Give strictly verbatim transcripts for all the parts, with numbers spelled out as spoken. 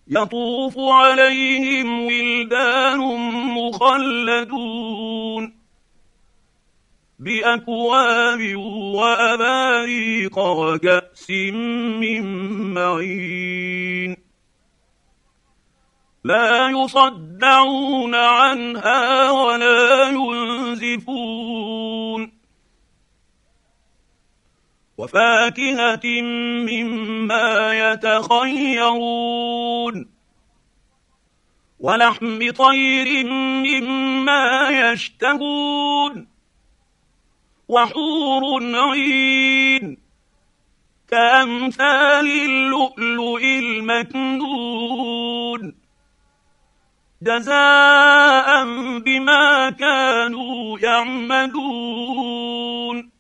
يطوف عليهم ولدان مخلدون بأكواب وأباريق وكأس من معين لا يصدعون عنها ولا ينزفون وفاكهة مما يتخيرون ولحم طير مما يشتهون وحور عين كأمثال اللؤلؤ المكنون جزاء بما كانوا يعملون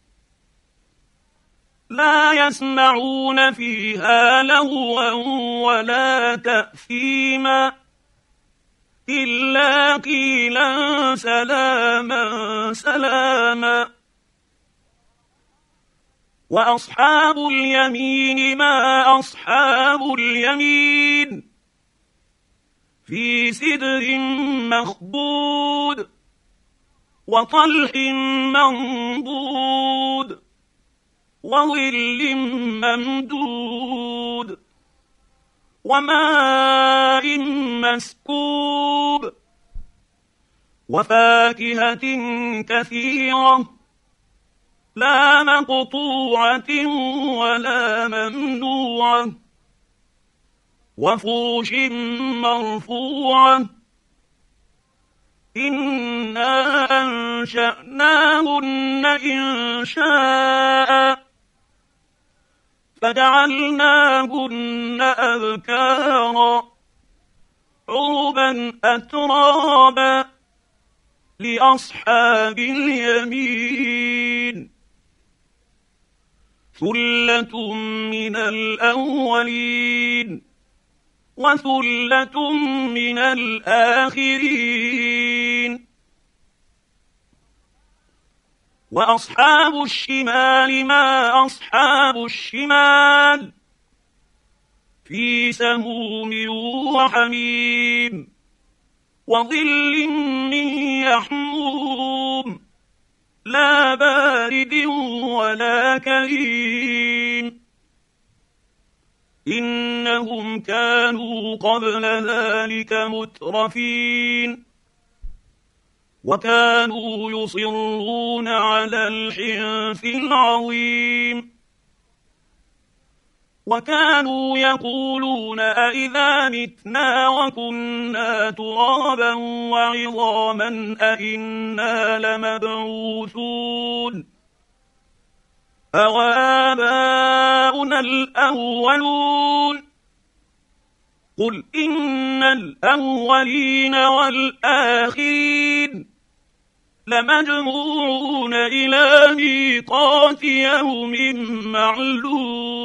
لا يسمعون فيها لغوا ولا تأثيما إلا قيلا سلاما سلاما وأصحاب اليمين ما أصحاب اليمين في سدر مخضود وطلح منضود وظل ممدود وماء مسكوب وفاكهة كثيرة لا مقطوعة ولا ممنوعة وفرش مرفوعة إنا أنشأناهن إنشاء فجعلناهن أبكارا عربا أترابا لأصحاب اليمين ثلة من الأولين وثلة من الآخرين وأصحاب الشمال ما أصحاب الشمال في سموم وحميم وظل من يحموم لا بارد ولا كريم إنهم كانوا قبل ذلك مترفين وكانوا يصرون على الحنث العظيم وكانوا يقولون أئذا متنا وكنا ترابا وعظاما أئنا لمبعوثون أوآباؤنا الأولون قل إن الأولين والآخرين لمجموعون إلى ميقات يوم معلوم